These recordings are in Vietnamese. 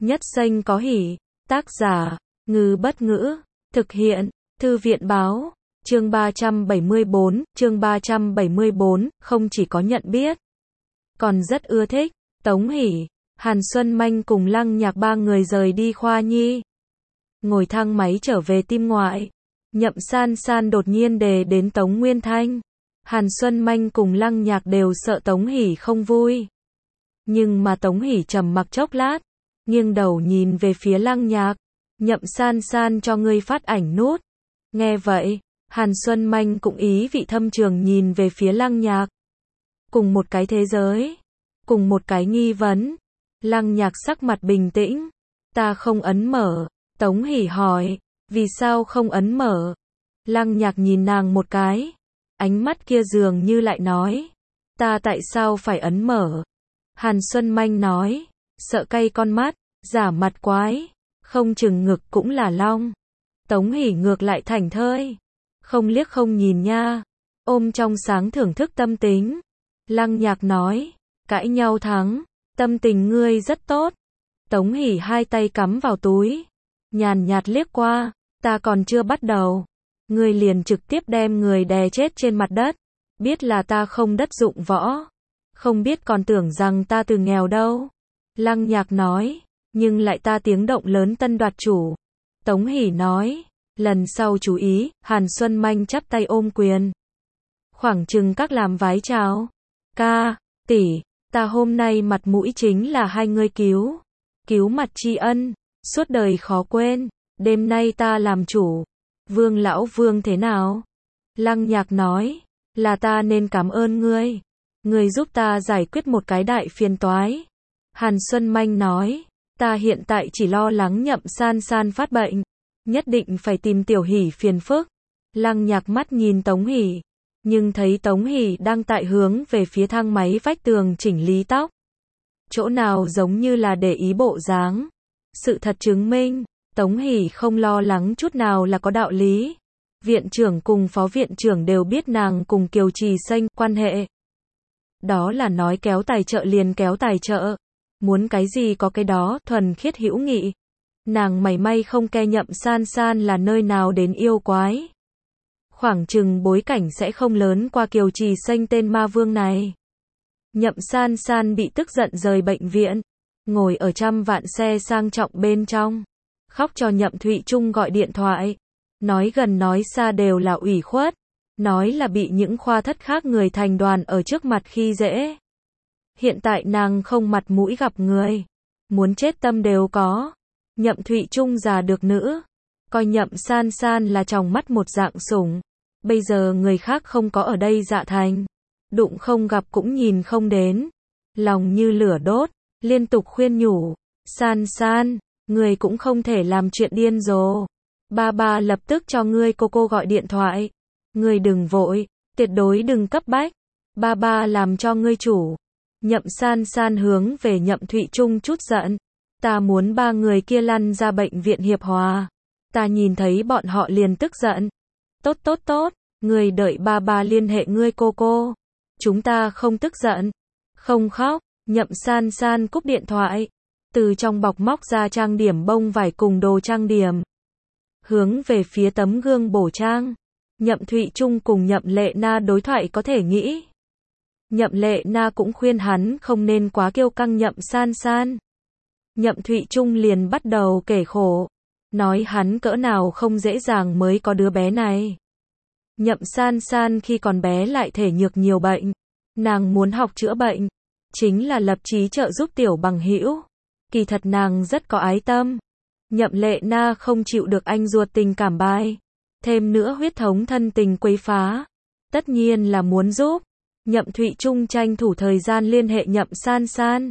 Nhất xanh có hỉ. Tác giả, Ngư Bất Ngữ. Thực hiện, Thư viện Báo. Chương 374, không chỉ có nhận biết, còn rất ưa thích. Tống Hỷ, Hàn Xuân Manh cùng Lăng Nhạc ba người rời đi khoa nhi. Ngồi thang máy trở về Tim Ngoại. Nhậm San San đột nhiên đề đến Tống Nguyên Thanh. Hàn Xuân Manh cùng Lăng Nhạc đều sợ Tống Hỷ không vui. Nhưng mà Tống Hỷ trầm mặc chốc lát, nghiêng đầu nhìn về phía Lăng Nhạc. Nhậm San San cho ngươi phát ảnh nút. Nghe vậy, Hàn Xuân Manh cũng ý vị thâm trường nhìn về phía Lăng Nhạc. Cùng một cái thế giới, cùng một cái nghi vấn. Lăng Nhạc sắc mặt bình tĩnh. Ta không ấn mở. Tống Hỷ hỏi, vì sao không ấn mở? Lăng Nhạc nhìn nàng một cái. Ánh mắt kia dường như lại nói, ta tại sao phải ấn mở? Hàn Xuân Manh nói, sợ cay con mắt, giả mặt quái, không chừng ngực cũng là long. Tống Hỷ ngược lại thảnh thơi, không liếc không nhìn nha, ôm trong sáng thưởng thức tâm tính. Lăng Nhạc nói, cãi nhau thắng, tâm tình ngươi rất tốt. Tống Hỷ hai tay cắm vào túi, nhàn nhạt liếc qua, ta còn chưa bắt đầu, ngươi liền trực tiếp đem người đè chết trên mặt đất. Biết là ta không đất dụng võ, không biết còn tưởng rằng ta từ nghèo đâu. Lăng Nhạc nói, nhưng lại ta tiếng động lớn tân đoạt chủ. Tống Hỷ nói, lần sau chú ý. Hàn Xuân Manh chắp tay ôm quyền, khoảng chừng các làm vái chào. Ca, tỷ, ta hôm nay mặt mũi chính là hai ngươi cứu mặt tri ân, suốt đời khó quên. Đêm nay ta làm chủ. Vương lão Vương thế nào? Lăng Nhạc nói, là ta nên cảm ơn ngươi. Ngươi giúp ta giải quyết một cái đại phiền toái. Hàn Xuân Manh nói, ta hiện tại chỉ lo lắng Nhậm San San phát bệnh, nhất định phải tìm Tiểu Hỷ phiền phức. Lăng Nhạc mắt nhìn Tống Hỷ, nhưng thấy Tống Hỷ đang tại hướng về phía thang máy vách tường chỉnh lý tóc. Chỗ nào giống như là để ý bộ dáng. Sự thật chứng minh, Tống Hỷ không lo lắng chút nào là có đạo lý. Viện trưởng cùng phó viện trưởng đều biết nàng cùng Kiều Trì Xanh quan hệ. Đó là nói kéo tài trợ liền kéo tài trợ. Muốn cái gì có cái đó, thuần khiết hữu nghị. Nàng mảy may không ke Nhậm San San là nơi nào đến yêu quái. Khoảng chừng bối cảnh sẽ không lớn qua Kiều Trì Xanh tên ma vương này. Nhậm San San bị tức giận rời bệnh viện, ngồi ở trăm vạn xe sang trọng bên trong, khóc cho Nhậm Thụy Trung gọi điện thoại. Nói gần nói xa đều là ủy khuất, nói là bị những khoa thất khác người thành đoàn ở trước mặt khi dễ. Hiện tại nàng không mặt mũi gặp người, muốn chết tâm đều có. Nhậm Thụy Trung già được nữ, coi Nhậm San San là tròng mắt một dạng sủng. Bây giờ người khác không có ở đây dạ thành, đụng không gặp cũng nhìn không đến, lòng như lửa đốt, liên tục khuyên nhủ, San San, người cũng không thể làm chuyện điên rồ. Ba lập tức cho ngươi cô gọi điện thoại. Ngươi đừng vội, tuyệt đối đừng cấp bách. Ba làm cho ngươi chủ. Nhậm San San hướng về Nhậm Thụy Trung chút giận. Ta muốn ba người kia lăn ra bệnh viện Hiệp Hòa. Ta nhìn thấy bọn họ liền tức giận. Tốt, ngươi đợi ba liên hệ ngươi cô. Chúng ta không tức giận, không khóc. Nhậm San San cúp điện thoại, từ trong bọc móc ra trang điểm bông vải cùng đồ trang điểm, hướng về phía tấm gương bổ trang. Nhậm Thụy Trung cùng Nhậm Lệ Na đối thoại có thể nghĩ. Nhậm Lệ Na cũng khuyên hắn không nên quá kiêu căng Nhậm San San. Nhậm Thụy Trung liền bắt đầu kể khổ, nói hắn cỡ nào không dễ dàng mới có đứa bé này. Nhậm San San khi còn bé lại thể nhược nhiều bệnh, nàng muốn học chữa bệnh, chính là lập chí trợ giúp tiểu bằng hữu. Kỳ thật nàng rất có ái tâm. Nhậm Lệ Na không chịu được anh ruột tình cảm bài, thêm nữa huyết thống thân tình quấy phá, tất nhiên là muốn giúp. Nhậm Thụy Trung tranh thủ thời gian liên hệ Nhậm San San,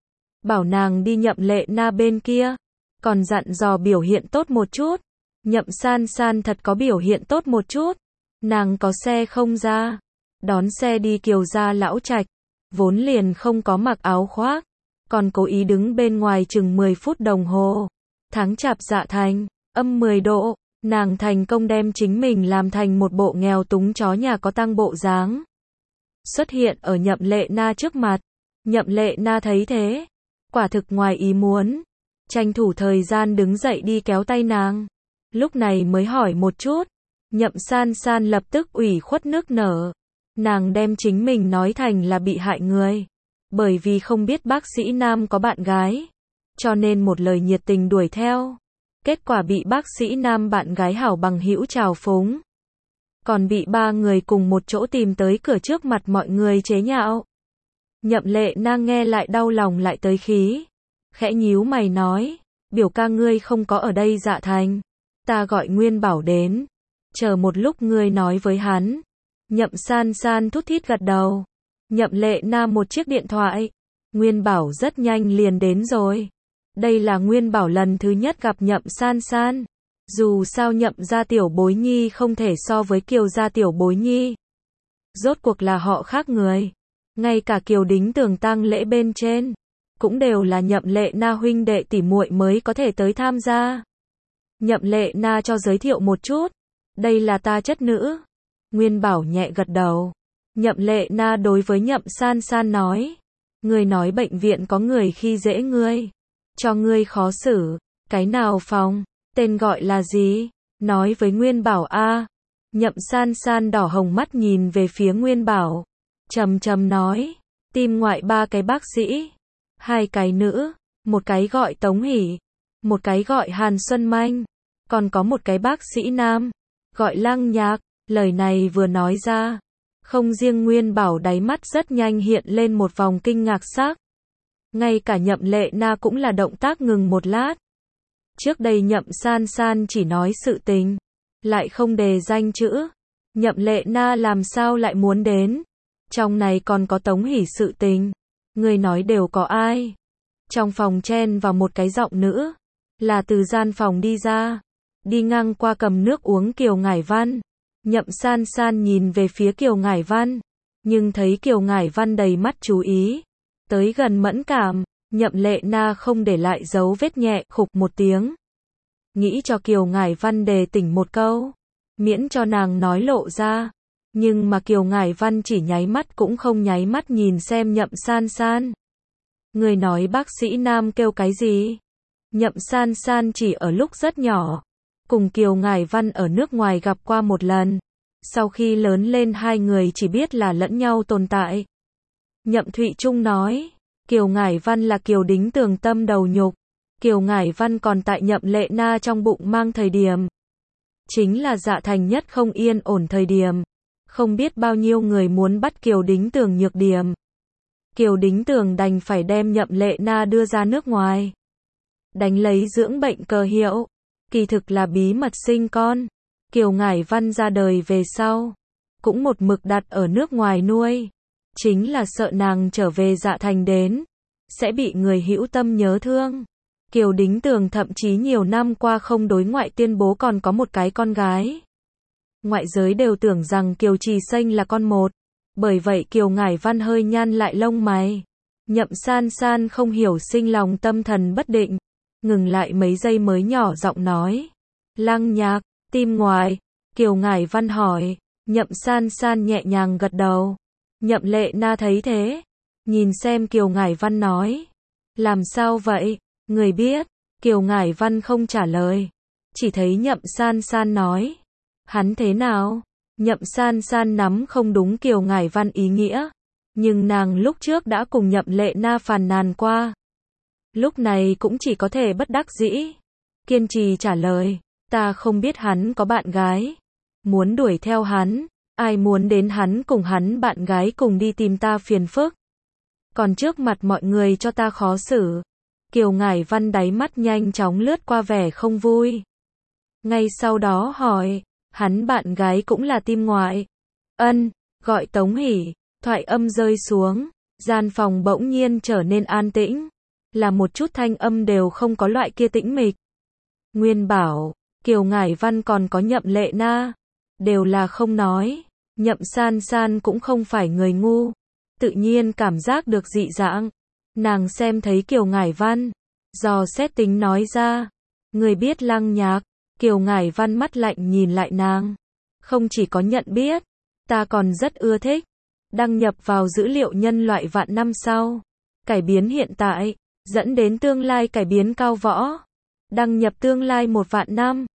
bảo nàng đi Nhậm Lệ Na bên kia, còn dặn dò biểu hiện tốt một chút. Nhậm San San thật có biểu hiện tốt một chút. Nàng có xe không ra, đón xe đi Kiều gia lão trạch, vốn liền không có mặc áo khoác, còn cố ý đứng bên ngoài chừng 10 phút đồng hồ. Tháng chạp dạ thành, âm 10 độ, nàng thành công đem chính mình làm thành một bộ nghèo túng chó nhà có tăng bộ dáng. Xuất hiện ở Nhậm Lệ Na trước mặt. Nhậm Lệ Na thấy thế, quả thực ngoài ý muốn. tranh thủ thời gian đứng dậy đi kéo tay nàng. Lúc này mới hỏi một chút. Nhậm San San lập tức ủy khuất nước nở. Nàng đem chính mình nói thành là bị hại người. Bởi vì không biết bác sĩ nam có bạn gái. Cho nên một lời nhiệt tình đuổi theo. Kết quả bị bác sĩ nam bạn gái hảo bằng hữu trào phúng. Còn bị ba người cùng một chỗ tìm tới cửa trước mặt mọi người chế nhạo. Nhậm Lệ Na nghe lại đau lòng lại tới khí. Khẽ nhíu mày nói, biểu ca ngươi không có ở đây Dạ Thành. Ta gọi Nguyên Bảo đến. Chờ một lúc ngươi nói với hắn. Nhậm San San thút thít gật đầu. Nhậm Lệ Na một chiếc điện thoại. Nguyên Bảo rất nhanh liền đến rồi. Đây là Nguyên Bảo lần thứ nhất gặp Nhậm San San. Dù sao Nhậm gia tiểu bối nhi không thể so với Kiều gia tiểu bối nhi. Rốt cuộc là họ khác người. Ngay cả Kiều Đính Tường tang lễ bên trên. Cũng đều là Nhậm Lệ Na huynh đệ tỷ muội mới có thể tới tham gia. Nhậm Lệ Na cho giới thiệu một chút. Đây là ta chất nữ. Nguyên Bảo nhẹ gật đầu. Nhậm Lệ Na đối với Nhậm San San nói. Ngươi nói bệnh viện có người khi dễ ngươi. Cho ngươi khó xử. Cái nào phòng? Tên gọi là gì? Nói với Nguyên Bảo a. Nhậm San San đỏ hồng mắt nhìn về phía Nguyên Bảo. Trầm trầm nói. Tim ngoại 3 cái bác sĩ. 2 cái nữ. Một cái gọi Tống Hỷ. Một cái gọi Hàn Xuân Manh. Còn có một cái bác sĩ nam. Gọi Lăng Nhạc. Lời này vừa nói ra. Không riêng Nguyên Bảo đáy mắt rất nhanh hiện lên một vòng kinh ngạc sắc. Ngay cả Nhậm Lệ Na cũng là động tác ngừng một lát. Trước đây Nhậm San San chỉ nói sự tình. Lại không đề danh chữ. Nhậm Lệ Na làm sao lại muốn đến. Trong này còn có Tống Hỷ sự tình. Người nói đều có ai. Trong phòng chen vào một cái giọng nữ. Là từ gian phòng đi ra. Đi ngang qua cầm nước uống Kiều Ngải Văn. Nhậm San San nhìn về phía Kiều Ngải Văn. Nhưng thấy Kiều Ngải Văn đầy mắt chú ý. Tới gần mẫn cảm. Nhậm Lệ Na không để lại dấu vết nhẹ khục một tiếng. Nghĩ cho Kiều Ngải Văn đề tỉnh một câu. Miễn cho nàng nói lộ ra. Nhưng mà Kiều Ngải Văn chỉ nháy mắt cũng không nháy mắt nhìn xem Nhậm San San. Người nói bác sĩ nam kêu cái gì? Nhậm San San chỉ ở lúc rất nhỏ. Cùng Kiều Ngải Văn ở nước ngoài gặp qua một lần. Sau khi lớn lên hai người chỉ biết là lẫn nhau tồn tại. Nhậm Thụy Trung nói. Kiều Ngải Văn là Kiều Đính Tường tâm đầu nhục. Kiều Ngải Văn còn tại Nhậm Lệ Na trong bụng mang thời điểm. Chính là Dạ Thành nhất không yên ổn thời điểm. Không biết bao nhiêu người muốn bắt Kiều Đính Tường nhược điểm. Kiều Đính Tường đành phải đem Nhậm Lệ Na đưa ra nước ngoài. Đánh lấy dưỡng bệnh cờ hiệu. Kỳ thực là bí mật sinh con. Kiều Ngải Văn ra đời về sau. Cũng một mực đặt ở nước ngoài nuôi. Chính là sợ nàng trở về Dạ Thành đến. Sẽ bị người hữu tâm nhớ thương. Kiều Đính Tường thậm chí nhiều năm qua không đối ngoại tuyên bố còn có một cái con gái. Ngoại giới đều tưởng rằng Kiều Trì Xanh là con một. Bởi vậy Kiều Ngải Văn hơi nhăn lại lông mày. Nhậm San San không hiểu sinh lòng tâm thần bất định. Ngừng lại mấy giây mới nhỏ giọng nói. Lăng Nhạc, tim ngoài. Kiều Ngải Văn hỏi. Nhậm San San nhẹ nhàng gật đầu. Nhậm Lệ Na thấy thế. Nhìn xem Kiều Ngải Văn nói. Làm sao vậy? Người biết. Kiều Ngải Văn không trả lời. Chỉ thấy Nhậm San San nói. Hắn thế nào? Nhậm San San nắm không đúng Kiều Ngải Văn ý nghĩa. Nhưng nàng lúc trước đã cùng Nhậm Lệ Na phàn nàn qua. Lúc này cũng chỉ có thể bất đắc dĩ. Kiên trì trả lời. Ta không biết hắn có bạn gái. Muốn đuổi theo hắn. Ai muốn đến hắn cùng hắn bạn gái cùng đi tìm ta phiền phức. Còn trước mặt mọi người cho ta khó xử. Kiều Ngải Văn đáy mắt nhanh chóng lướt qua vẻ không vui. Ngay sau đó hỏi. Hắn bạn gái cũng là tim ngoại. Ân, gọi Tống Hỷ. Thoại âm rơi xuống. Gian phòng bỗng nhiên trở nên an tĩnh. Là một chút thanh âm đều không có loại kia tĩnh mịch. Nguyên Bảo, Kiều Ngải Văn còn có Nhậm Lệ Na. Đều là không nói. Nhậm San San cũng không phải người ngu. Tự nhiên cảm giác được dị dạng. Nàng xem thấy Kiều Ngải Văn. Dò xét tính nói ra. Người biết Lăng Nhạc. Kiều Ngải Văn mắt lạnh nhìn lại nàng. Không chỉ có nhận biết. Ta còn rất ưa thích. Đăng nhập vào dữ liệu nhân loại vạn năm sau. Cải biến hiện tại. dẫn đến tương lai cải biến cao võ. Đăng nhập tương lai 1 vạn năm.